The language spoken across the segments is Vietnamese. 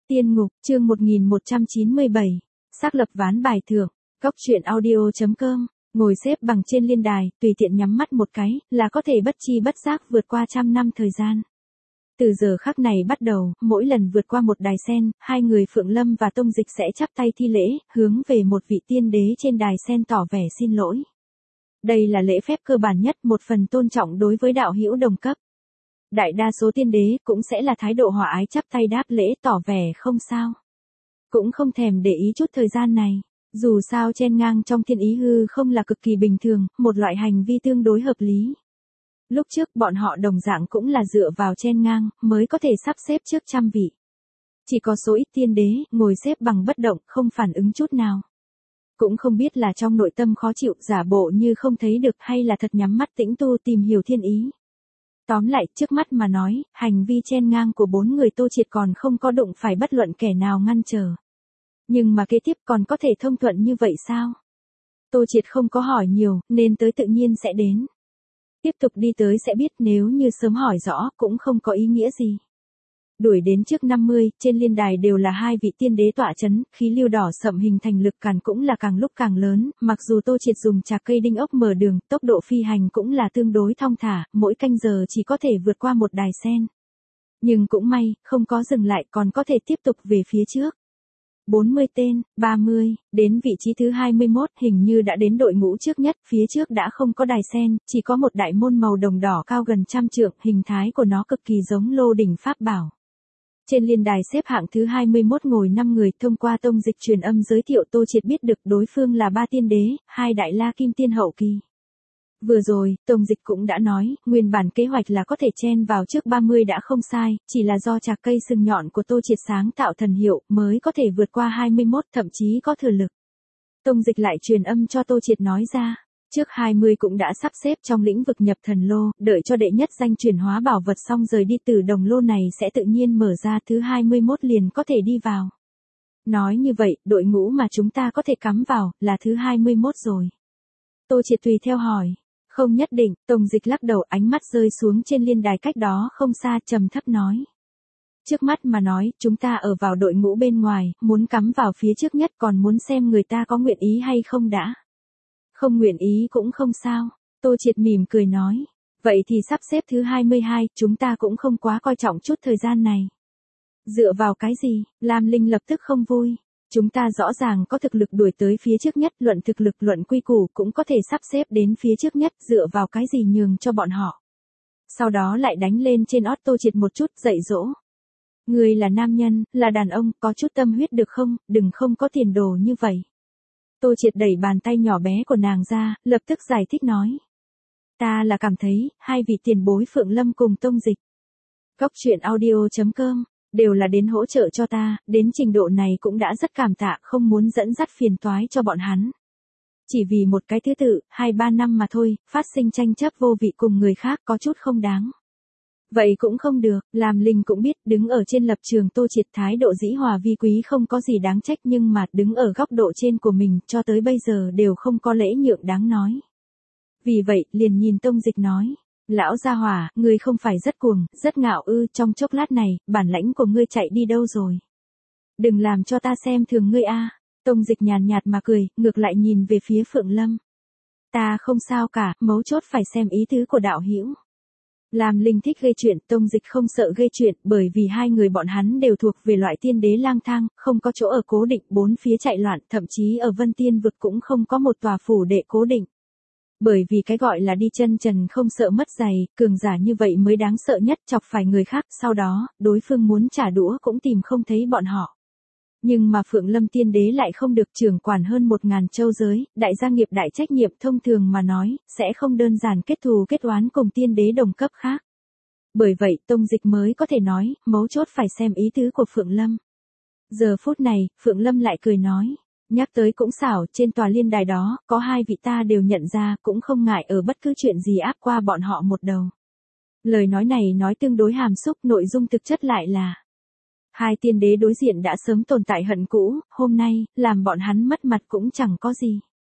Tiên ngục, chương 1197. Xác lập ván bài thưởng. Góc truyện audio.com. Ngồi xếp bằng trên liên đài, tùy tiện nhắm mắt một cái, là có thể bất chi bất giác vượt qua 100 năm thời gian. Từ giờ khắc này bắt đầu, mỗi lần vượt qua một đài sen, hai người Phượng Lâm và Tông Dịch sẽ chắp tay thi lễ, hướng về một vị tiên đế trên đài sen tỏ vẻ xin lỗi. Đây là lễ phép cơ bản nhất, một phần tôn trọng đối với đạo hữu đồng cấp. Đại đa số tiên đế cũng sẽ là thái độ hòa ái chắp tay đáp lễ tỏ vẻ không sao. Cũng không thèm để ý chút thời gian này. Dù sao chen ngang trong thiên ý hư không là cực kỳ bình thường, một loại hành vi tương đối hợp lý. Lúc trước bọn họ đồng dạng cũng là dựa vào chen ngang mới có thể sắp xếp trước 100 vị. Chỉ có số ít tiên đế ngồi xếp bằng bất động không phản ứng chút nào. Cũng không biết là trong nội tâm khó chịu giả bộ như không thấy được hay là thật nhắm mắt tĩnh tu tìm hiểu thiên ý. Tóm lại, trước mắt mà nói, hành vi chen ngang của 4 người Tô Triệt còn không có đụng phải bất luận kẻ nào ngăn trở. Nhưng mà kế tiếp còn có thể thông thuận như vậy sao? Tô Triệt không có hỏi nhiều, nên tới tự nhiên sẽ đến. Tiếp tục đi tới sẽ biết, nếu như sớm hỏi rõ cũng không có ý nghĩa gì. Đuổi đến trước 50, trên liên đài đều là hai vị tiên đế tọa chấn, khí lưu đỏ sậm hình thành lực càn cũng là càng lúc càng lớn, mặc dù Tô Triệt dùng trà cây đinh ốc mở đường, tốc độ phi hành cũng là tương đối thong thả, mỗi canh giờ chỉ có thể vượt qua một đài sen. Nhưng cũng may, không có dừng lại còn có thể tiếp tục về phía trước. 40 tên, 30, đến vị trí thứ 21 hình như đã đến đội ngũ trước nhất, phía trước đã không có đài sen, chỉ có một đại môn màu đồng đỏ cao gần 100 trượng, hình thái của nó cực kỳ giống lô đỉnh pháp bảo. Trên liên đài xếp hạng thứ 21 ngồi 5 người, thông qua Tông Dịch truyền âm giới thiệu Tô Triệt biết được đối phương là 3 tiên đế, 2 đại la kim tiên hậu kỳ. Vừa rồi, Tông Dịch cũng đã nói, nguyên bản kế hoạch là có thể chen vào trước 30 đã không sai, chỉ là do trạc cây sừng nhọn của Tô Triệt sáng tạo thần hiệu mới có thể vượt qua 21, thậm chí có thừa lực. Tông Dịch lại truyền âm cho Tô Triệt nói ra, trước 20 cũng đã sắp xếp trong lĩnh vực nhập thần lô, đợi cho đệ nhất danh chuyển hóa bảo vật xong rời đi từ đồng lô này sẽ tự nhiên mở ra, thứ 21 liền có thể đi vào. Nói như vậy, đội ngũ mà chúng ta có thể cắm vào, là thứ 21 rồi. Tô Triệt tùy theo hỏi. Không nhất định, Tông Dịch lắc đầu, ánh mắt rơi xuống trên liên đài cách đó không xa, trầm thấp nói. Trước mắt mà nói, chúng ta ở vào đội ngũ bên ngoài, muốn cắm vào phía trước nhất còn muốn xem người ta có nguyện ý hay không đã. Không nguyện ý cũng không sao, Tô Triệt mỉm cười nói. Vậy thì sắp xếp thứ 22, chúng ta cũng không quá coi trọng chút thời gian này. Dựa vào cái gì? Lam Linh lập tức không vui. Chúng ta rõ ràng có thực lực đuổi tới phía trước nhất, luận thực lực luận quy củ cũng có thể sắp xếp đến phía trước nhất, dựa vào cái gì nhường cho bọn họ. Sau đó lại đánh lên trên ót Tô Triệt một chút, dạy dỗ. Người là nam nhân, là đàn ông, có chút tâm huyết được không, đừng không có tiền đồ như vậy. Tô Triệt đẩy bàn tay nhỏ bé của nàng ra, lập tức giải thích nói. Ta là cảm thấy, hai vị tiền bối Phượng Lâm cùng Tông Dịch. Góc truyện audio.com. Đều là đến hỗ trợ cho ta, đến trình độ này cũng đã rất cảm tạ, không muốn dẫn dắt phiền toái cho bọn hắn. Chỉ vì một cái thứ tự, 2-3 năm mà thôi, phát sinh tranh chấp vô vị cùng người khác có chút không đáng. Vậy cũng không được, Lam Linh cũng biết, đứng ở trên lập trường Tô Triệt thái độ dĩ hòa vi quý không có gì đáng trách, nhưng mà đứng ở góc độ trên của mình cho tới bây giờ đều không có lễ nhượng đáng nói. Vì vậy, liền nhìn Tông Dịch nói. Lão gia hỏa, ngươi không phải rất cuồng, rất ngạo ư, trong chốc lát này, bản lãnh của ngươi chạy đi đâu rồi? Đừng làm cho ta xem thường ngươi a. Tông Dịch nhàn nhạt mà cười, ngược lại nhìn về phía Phượng Lâm. Ta không sao cả, mấu chốt phải xem ý tứ của đạo hữu. Lam Linh thích gây chuyện, Tông Dịch không sợ gây chuyện, bởi vì hai người bọn hắn đều thuộc về loại tiên đế lang thang, không có chỗ ở cố định, bốn phía chạy loạn, thậm chí ở Vân Tiên vực cũng không có một tòa phủ đệ cố định. Bởi vì cái gọi là đi chân trần không sợ mất giày, cường giả như vậy mới đáng sợ nhất, chọc phải người khác, sau đó, đối phương muốn trả đũa cũng tìm không thấy bọn họ. Nhưng mà Phượng Lâm tiên đế lại không được, trưởng quản hơn 1000 châu giới, đại gia nghiệp đại trách nhiệm, thông thường mà nói, sẽ không đơn giản kết thù kết oán cùng tiên đế đồng cấp khác. Bởi vậy, Tông Dịch mới có thể nói, mấu chốt phải xem ý tứ của Phượng Lâm. Giờ phút này, Phượng Lâm lại cười nói. Nhắc tới cũng xảo, trên tòa liên đài đó, có hai vị ta đều nhận ra, cũng không ngại ở bất cứ chuyện gì áp qua bọn họ một đầu. Lời nói này nói tương đối hàm xúc, nội dung thực chất lại là hai tiên đế đối diện đã sớm tồn tại hận cũ, hôm nay, làm bọn hắn mất mặt cũng chẳng có gì.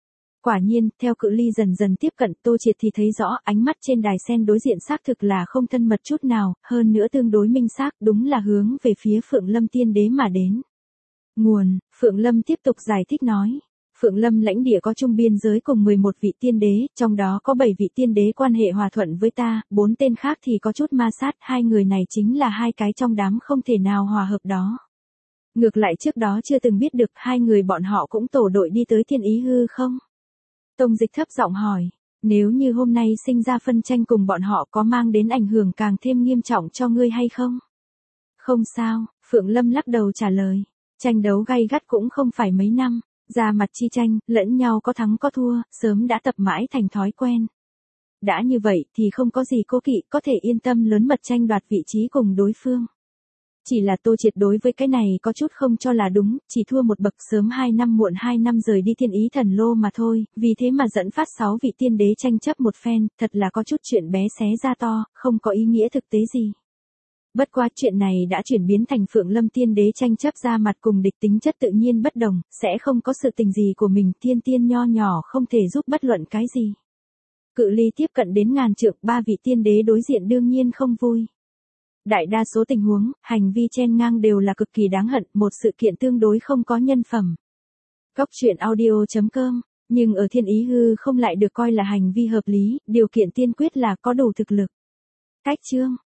Quả nhiên, theo cự ly dần dần tiếp cận, Tô Triệt thì thấy rõ ánh mắt trên đài sen đối diện xác thực là không thân mật chút nào, hơn nữa tương đối minh xác, đúng là hướng về phía Phượng Lâm Tiên Đế mà đến. Nguồn, Phượng Lâm tiếp tục giải thích nói. Phượng Lâm lãnh địa có chung biên giới cùng 11 vị tiên đế, trong đó có 7 vị tiên đế quan hệ hòa thuận với ta, 4 tên khác thì có chút ma sát, hai người này chính là hai cái trong đám không thể nào hòa hợp đó. Ngược lại trước đó chưa từng biết được hai người bọn họ cũng tổ đội đi tới Thiên Ý hư không? Tông Dịch thấp giọng hỏi, nếu như hôm nay sinh ra phân tranh cùng bọn họ có mang đến ảnh hưởng càng thêm nghiêm trọng cho ngươi hay không? Không sao, Phượng Lâm lắc đầu trả lời, tranh đấu gay gắt cũng không phải mấy năm, ra mặt chi tranh, lẫn nhau có thắng có thua, sớm đã tập mãi thành thói quen. Đã như vậy thì không có gì cố kỵ, có thể yên tâm lớn mật tranh đoạt vị trí cùng đối phương. Chỉ là Tô Triệt đối với cái này có chút không cho là đúng, chỉ thua một bậc sớm 2 năm muộn 2 năm rời đi Thiên Ý Thần Lô mà thôi, vì thế mà dẫn phát 6 vị tiên đế tranh chấp một phen, thật là có chút chuyện bé xé ra to, không có ý nghĩa thực tế gì. Bất quá chuyện này đã chuyển biến thành Phượng Lâm tiên đế tranh chấp ra mặt cùng địch, tính chất tự nhiên bất đồng, sẽ không có sự tình gì của mình, thiên tiên nho nhỏ không thể giúp bất luận cái gì. Cự ly tiếp cận đến ngàn trượng, ba vị tiên đế đối diện đương nhiên không vui. Đại đa số tình huống, hành vi chen ngang đều là cực kỳ đáng hận, một sự kiện tương đối không có nhân phẩm. Góc truyện audio.com, nhưng ở Thiên Ý hư không lại được coi là hành vi hợp lý, điều kiện tiên quyết là có đủ thực lực. Cách chương